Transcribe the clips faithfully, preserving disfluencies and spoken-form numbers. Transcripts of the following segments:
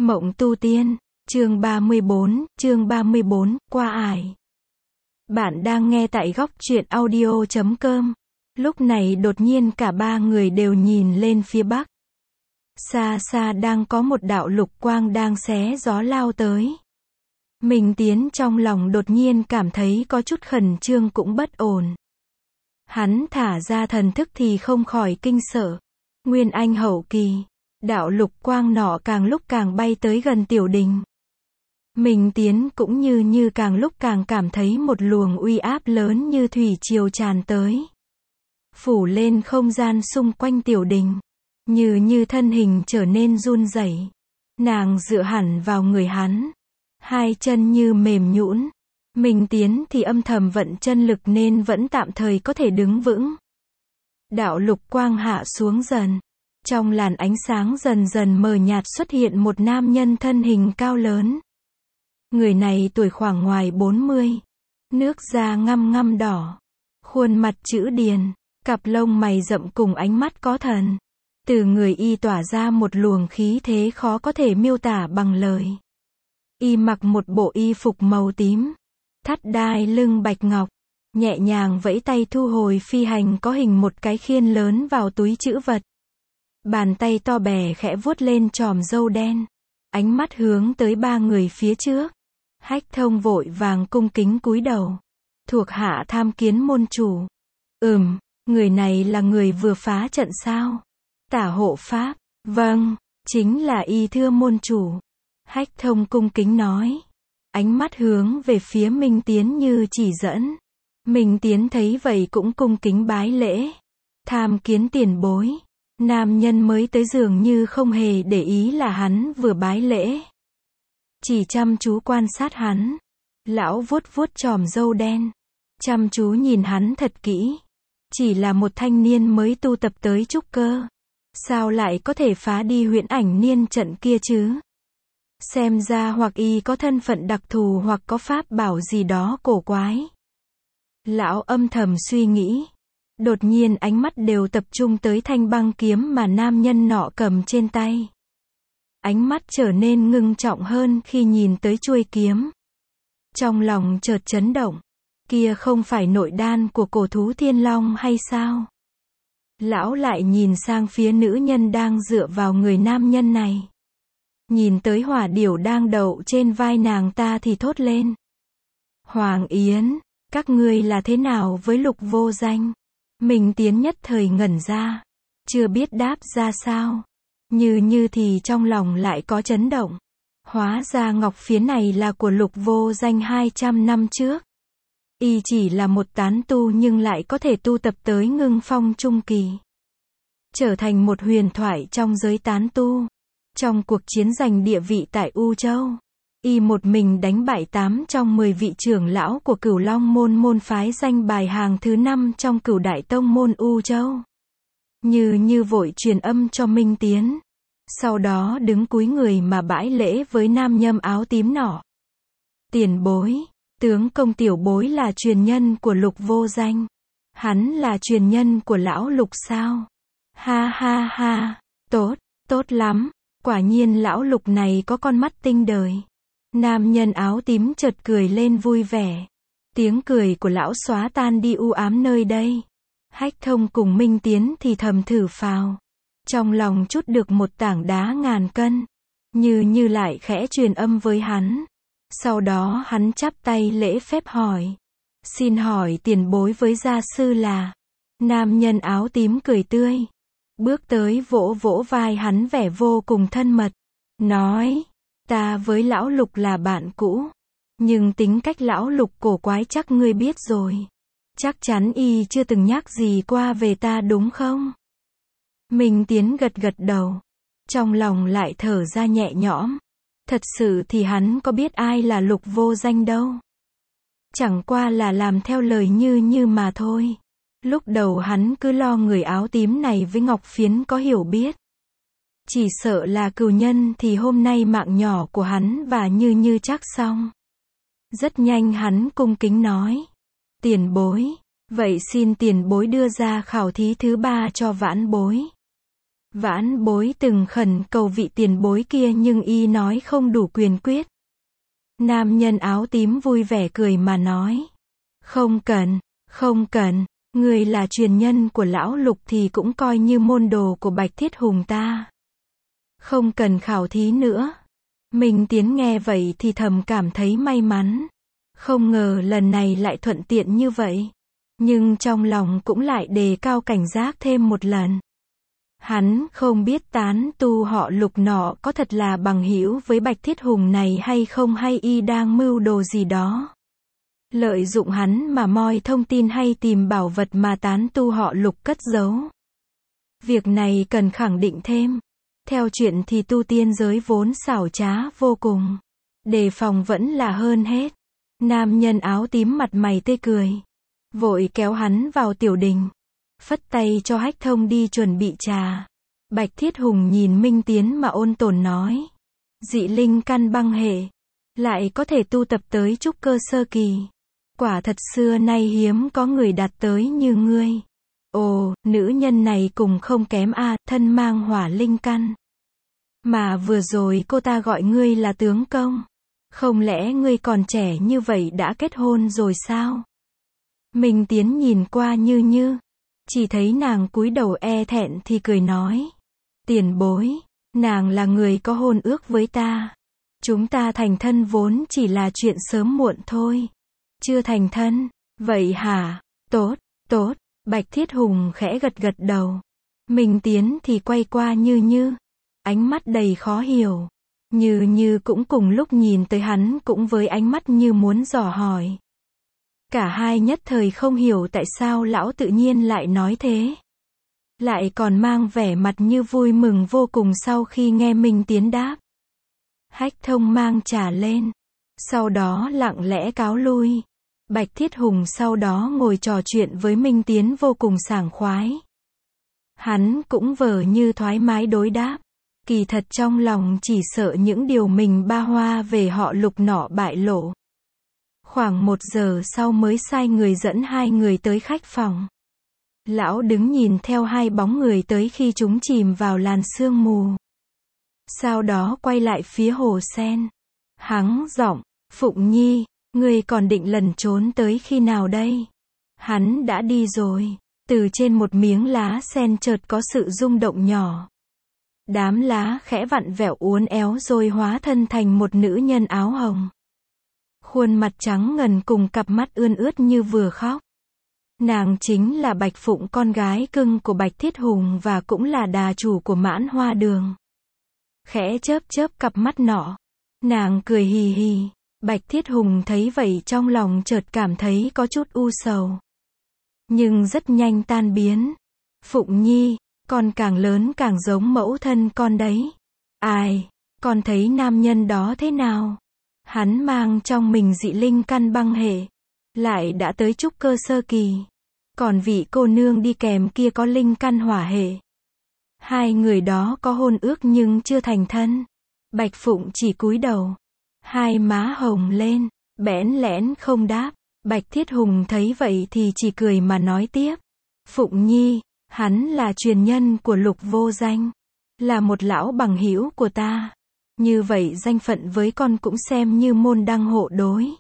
Mộng tu tiên, chương ba mươi bốn, chương ba mươi bốn, qua ải. Bạn đang nghe tại góc truyện audio chấm com. Lúc này đột nhiên cả ba người đều nhìn lên phía bắc. Xa xa đang có một đạo lục quang đang xé gió lao tới. Minh Tiến trong lòng đột nhiên cảm thấy có chút khẩn trương cũng bất ổn. Hắn thả ra thần thức thì không khỏi kinh sợ. Nguyên Anh hậu kỳ. Đạo lục quang nọ càng lúc càng bay tới gần tiểu đình. Minh Tiến cũng như như càng lúc càng cảm thấy một luồng uy áp lớn như thủy triều tràn tới. Phủ lên không gian xung quanh tiểu đình. Như như thân hình trở nên run rẩy. Nàng dựa hẳn vào người hắn. Hai chân như mềm nhũn. Minh Tiến thì âm thầm vận chân lực nên vẫn tạm thời có thể đứng vững. Đạo lục quang hạ xuống dần. Trong làn ánh sáng dần dần mờ nhạt xuất hiện một nam nhân thân hình cao lớn. Người này tuổi khoảng ngoài bốn mươi. Nước da ngăm ngăm đỏ. Khuôn mặt chữ điền. Cặp lông mày rậm cùng ánh mắt có thần. Từ người y tỏa ra một luồng khí thế khó có thể miêu tả bằng lời. Y mặc một bộ y phục màu tím. Thắt đai lưng bạch ngọc. Nhẹ nhàng vẫy tay thu hồi phi hành có hình một cái khiên lớn vào túi trữ vật. Bàn tay to bè khẽ vuốt lên chòm râu đen. Ánh mắt hướng tới ba người phía trước. Hách Thông vội vàng cung kính cúi đầu. Thuộc hạ tham kiến môn chủ. Ừm, người này là người vừa phá trận sao? Tả hộ pháp. Vâng, chính là y thưa môn chủ. Hách Thông cung kính nói. Ánh mắt hướng về phía Minh Tiến như chỉ dẫn. Minh Tiến thấy vậy cũng cung kính bái lễ. Tham kiến tiền bối. Nam nhân mới tới dường như không hề để ý là hắn vừa bái lễ. Chỉ chăm chú quan sát hắn. Lão vuốt vuốt chòm râu đen. Chăm chú nhìn hắn thật kỹ. Chỉ là một thanh niên mới tu tập tới trúc cơ. Sao lại có thể phá đi huyễn ảnh niên trận kia chứ? Xem ra hoặc y có thân phận đặc thù hoặc có pháp bảo gì đó cổ quái. Lão âm thầm suy nghĩ. Đột nhiên ánh mắt đều tập trung tới thanh băng kiếm mà nam nhân nọ cầm trên tay. Ánh mắt trở nên ngưng trọng hơn khi nhìn tới chuôi kiếm. Trong lòng chợt chấn động. Kia không phải nội đan của cổ thú thiên long hay sao? Lão lại nhìn sang phía nữ nhân đang dựa vào người nam nhân này. Nhìn tới hỏa điểu đang đậu trên vai nàng ta thì thốt lên. Hoàng Yến, các ngươi là thế nào với Lục Vô Danh? Minh Tiến nhất thời ngẩn ra. Chưa biết đáp ra sao. Như như thì trong lòng lại có chấn động. Hóa ra ngọc phiến này là của Lục Vô Danh hai trăm năm trước. Y chỉ là một tán tu nhưng lại có thể tu tập tới ngưng phong trung kỳ. Trở thành một huyền thoại trong giới tán tu. Trong cuộc chiến giành địa vị tại U Châu. Y một mình đánh bại tám trong mười vị trưởng lão của Cửu Long môn môn phái danh bài hàng thứ năm trong Cửu Đại Tông môn U Châu. Như như vội truyền âm cho Minh Tiến. Sau đó đứng cúi người mà bãi lễ với nam nhâm áo tím nọ. Tiền bối, tướng công tiểu bối là truyền nhân của Lục Vô Danh. Hắn là truyền nhân của lão Lục sao? Ha ha ha, tốt, tốt lắm. Quả nhiên lão Lục này có con mắt tinh đời. Nam nhân áo tím chợt cười lên vui vẻ. Tiếng cười của lão xóa tan đi u ám nơi đây. Hách Thông cùng Minh Tiến thì thầm thử phào. Trong lòng trút được một tảng đá ngàn cân. Như như lại khẽ truyền âm với hắn. Sau đó hắn chắp tay lễ phép hỏi. Xin hỏi tiền bối với gia sư là. Nam nhân áo tím cười tươi. Bước tới vỗ vỗ vai hắn vẻ vô cùng thân mật. Nói. Ta với lão Lục là bạn cũ. Nhưng tính cách lão Lục cổ quái chắc ngươi biết rồi. Chắc chắn y chưa từng nhắc gì qua về ta đúng không? Minh Tiến gật gật đầu. Trong lòng lại thở ra nhẹ nhõm. Thật sự thì hắn có biết ai là Lục Vô Danh đâu. Chẳng qua là làm theo lời như như mà thôi. Lúc đầu hắn cứ lo người áo tím này với ngọc phiến có hiểu biết. Chỉ sợ là cừu nhân thì hôm nay mạng nhỏ của hắn và như như chắc xong. Rất nhanh hắn cung kính nói. Tiền bối, vậy xin tiền bối đưa ra khảo thí thứ ba cho vãn bối. Vãn bối từng khẩn cầu vị tiền bối kia nhưng y nói không đủ quyền quyết. Nam nhân áo tím vui vẻ cười mà nói. Không cần, không cần, người là truyền nhân của lão Lục thì cũng coi như môn đồ của Bạch Thiết Hùng ta. Không cần khảo thí nữa. Minh Tiến nghe vậy thì thầm cảm thấy may mắn. Không ngờ lần này lại thuận tiện như vậy. Nhưng trong lòng cũng lại đề cao cảnh giác thêm một lần. Hắn không biết tán tu họ Lục nọ có thật là bằng hữu với Bạch Thiết Hùng này hay không, hay y đang mưu đồ gì đó. Lợi dụng hắn mà moi thông tin hay tìm bảo vật mà tán tu họ Lục cất giấu. Việc này cần khẳng định thêm. Theo chuyện thì tu tiên giới vốn xảo trá vô cùng. Đề phòng vẫn là hơn hết. Nam nhân áo tím mặt mày tươi cười. Vội kéo hắn vào tiểu đình. Phất tay cho Hách Thông đi chuẩn bị trà. Bạch Thiết Hùng nhìn Minh Tiến mà ôn tồn nói. Dị linh căn băng hệ. Lại có thể tu tập tới trúc cơ sơ kỳ. Quả thật xưa nay hiếm có người đạt tới như ngươi. Ồ, nữ nhân này cùng không kém a, thân mang hỏa linh căn. Mà vừa rồi cô ta gọi ngươi là tướng công. Không lẽ ngươi còn trẻ như vậy đã kết hôn rồi sao? Minh Tiến nhìn qua Như Như. Chỉ thấy nàng cúi đầu e thẹn thì cười nói. Tiền bối, nàng là người có hôn ước với ta. Chúng ta thành thân vốn chỉ là chuyện sớm muộn thôi. Chưa thành thân, vậy hả? Tốt, tốt, Bạch Thiết Hùng khẽ gật gật đầu. Minh Tiến thì quay qua Như Như. Ánh mắt đầy khó hiểu. Như Như cũng cùng lúc nhìn tới hắn cũng với ánh mắt như muốn dò hỏi. Cả hai nhất thời không hiểu tại sao lão tự nhiên lại nói thế. Lại còn mang vẻ mặt như vui mừng vô cùng sau khi nghe Minh Tiến đáp. Hách Thông mang trà lên. Sau đó lặng lẽ cáo lui. Bạch Thiết Hùng sau đó ngồi trò chuyện với Minh Tiến vô cùng sảng khoái. Hắn cũng vờ như thoải mái đối đáp. Kỳ thật trong lòng chỉ sợ những điều mình ba hoa về họ Lục nọ bại lộ. Khoảng một giờ sau mới sai người dẫn hai người tới khách phòng. Lão đứng nhìn theo hai bóng người tới khi chúng chìm vào làn sương mù. Sau đó quay lại phía hồ sen. Hắng giọng, Phụng Nhi, ngươi còn định lẩn trốn tới khi nào đây? Hắn đã đi rồi. Từ trên một miếng lá sen chợt có sự rung động nhỏ. Đám lá khẽ vặn vẹo uốn éo rồi hóa thân thành một nữ nhân áo hồng. Khuôn mặt trắng ngần cùng cặp mắt ươn ướt như vừa khóc. Nàng chính là Bạch Phụng, con gái cưng của Bạch Thiết Hùng và cũng là đà chủ của Mãn Hoa Đường. Khẽ chớp chớp cặp mắt nọ. Nàng cười hì hì. Bạch Thiết Hùng thấy vậy trong lòng chợt cảm thấy có chút u sầu. Nhưng rất nhanh tan biến. Phụng Nhi, con càng lớn càng giống mẫu thân con đấy. Ai, con thấy nam nhân đó thế nào? Hắn mang trong mình dị linh căn băng hệ. Lại đã tới trúc cơ sơ kỳ. Còn vị cô nương đi kèm kia có linh căn hỏa hệ. Hai người đó có hôn ước nhưng chưa thành thân. Bạch Phụng chỉ cúi đầu. Hai má hồng lên, bẽn lẽn không đáp. Bạch Thiết Hùng thấy vậy thì chỉ cười mà nói tiếp. Phụng Nhi, hắn là truyền nhân của Lục Vô Danh. Là một lão bằng hữu của ta. Như vậy danh phận với con cũng xem như môn đăng hộ đối.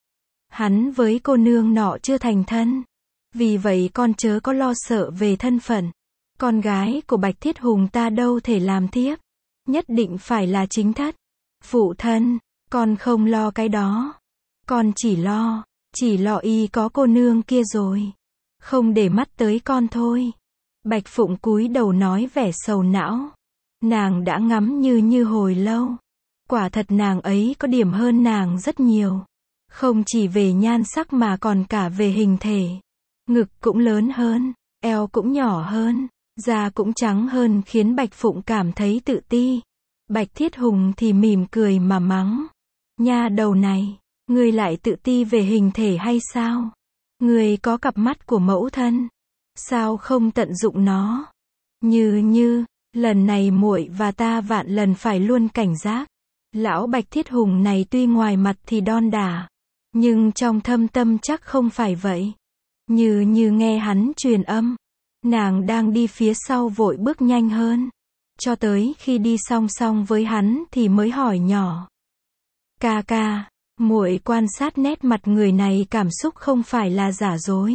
Hắn với cô nương nọ chưa thành thân. Vì vậy con chớ có lo sợ về thân phận. Con gái của Bạch Thiết Hùng ta đâu thể làm thiếp. Nhất định phải là chính thất. Phụ thân, con không lo cái đó. Con chỉ lo, chỉ lo y có cô nương kia rồi. Không để mắt tới con thôi. Bạch Phụng cúi đầu nói vẻ sầu não. Nàng đã ngắm Như Như hồi lâu. Quả thật nàng ấy có điểm hơn nàng rất nhiều. Không chỉ về nhan sắc mà còn cả về hình thể. Ngực cũng lớn hơn, eo cũng nhỏ hơn, da cũng trắng hơn khiến Bạch Phụng cảm thấy tự ti. Bạch Thiết Hùng thì mỉm cười mà mắng. Nha đầu này, ngươi lại tự ti về hình thể hay sao? Ngươi có cặp mắt của mẫu thân. Sao không tận dụng nó? Như Như, lần này muội và ta vạn lần phải luôn cảnh giác. Lão Bạch Thiết Hùng này tuy ngoài mặt thì đon đả, nhưng trong thâm tâm chắc không phải vậy. Như Như nghe hắn truyền âm. Nàng đang đi phía sau vội bước nhanh hơn. cho tới khi đi song song với hắn thì mới hỏi nhỏ. Ca ca, muội quan sát nét mặt người này cảm xúc không phải là giả dối.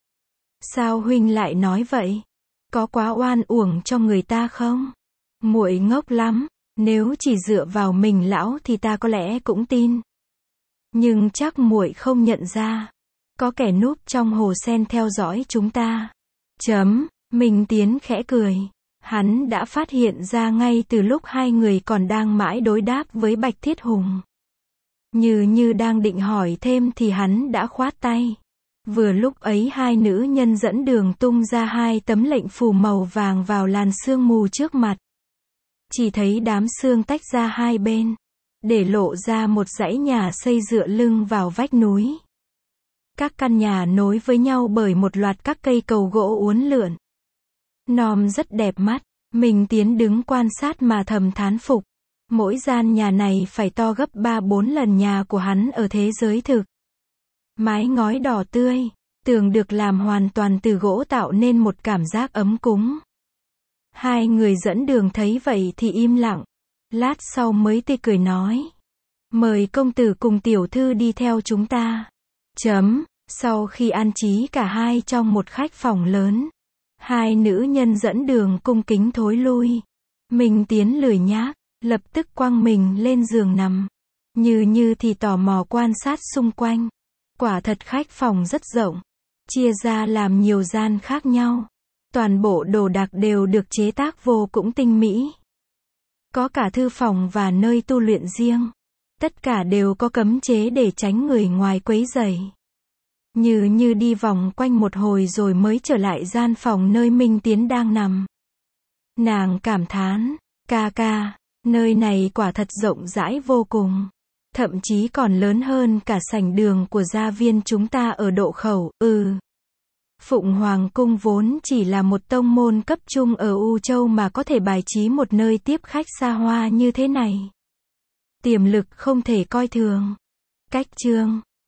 Sao huynh lại nói vậy? Có quá oan uổng cho người ta không? Muội ngốc lắm, nếu chỉ dựa vào mình lão thì ta có lẽ cũng tin. Nhưng chắc muội không nhận ra, có kẻ núp trong hồ sen theo dõi chúng ta. Chấm, Minh Tiến khẽ cười. Hắn đã phát hiện ra ngay từ lúc hai người còn đang mãi đối đáp với Bạch Thiết Hùng. Như như đang định hỏi thêm thì hắn đã khoát tay. Vừa lúc ấy hai nữ nhân dẫn đường tung ra hai tấm lệnh phù màu vàng vào làn sương mù trước mặt. Chỉ thấy đám sương tách ra hai bên, để lộ ra một dãy nhà xây dựa lưng vào vách núi. Các căn nhà nối với nhau bởi một loạt các cây cầu gỗ uốn lượn. Nom rất đẹp mắt, Minh Tiến đứng quan sát mà thầm thán phục. Mỗi gian nhà này phải to gấp ba bốn lần nhà của hắn ở thế giới thực. Mái ngói đỏ tươi, tường được làm hoàn toàn từ gỗ tạo nên một cảm giác ấm cúng. Hai người dẫn đường thấy vậy thì im lặng. Lát sau mới tươi cười nói. Mời công tử cùng tiểu thư đi theo chúng ta. Chấm, sau khi an trí cả hai trong một khách phòng lớn, hai nữ nhân dẫn đường cung kính thối lui. Minh Tiến lười nhác, lập tức quăng mình lên giường nằm. Như như thì tò mò quan sát xung quanh. Quả thật khách phòng rất rộng, chia ra làm nhiều gian khác nhau. Toàn bộ đồ đạc đều được chế tác vô cùng tinh mỹ. Có cả thư phòng và nơi tu luyện riêng. Tất cả đều có cấm chế để tránh người ngoài quấy rầy. Như như đi vòng quanh một hồi rồi mới trở lại gian phòng nơi Minh Tiến đang nằm. Nàng cảm thán, ca ca, nơi này quả thật rộng rãi vô cùng. Thậm chí còn lớn hơn cả sảnh đường của gia viên chúng ta ở Độ Khẩu, ừ. Phụng Hoàng Cung vốn chỉ là một tông môn cấp trung ở U Châu mà có thể bài trí một nơi tiếp khách xa hoa như thế này. Tiềm lực không thể coi thường. Cách chương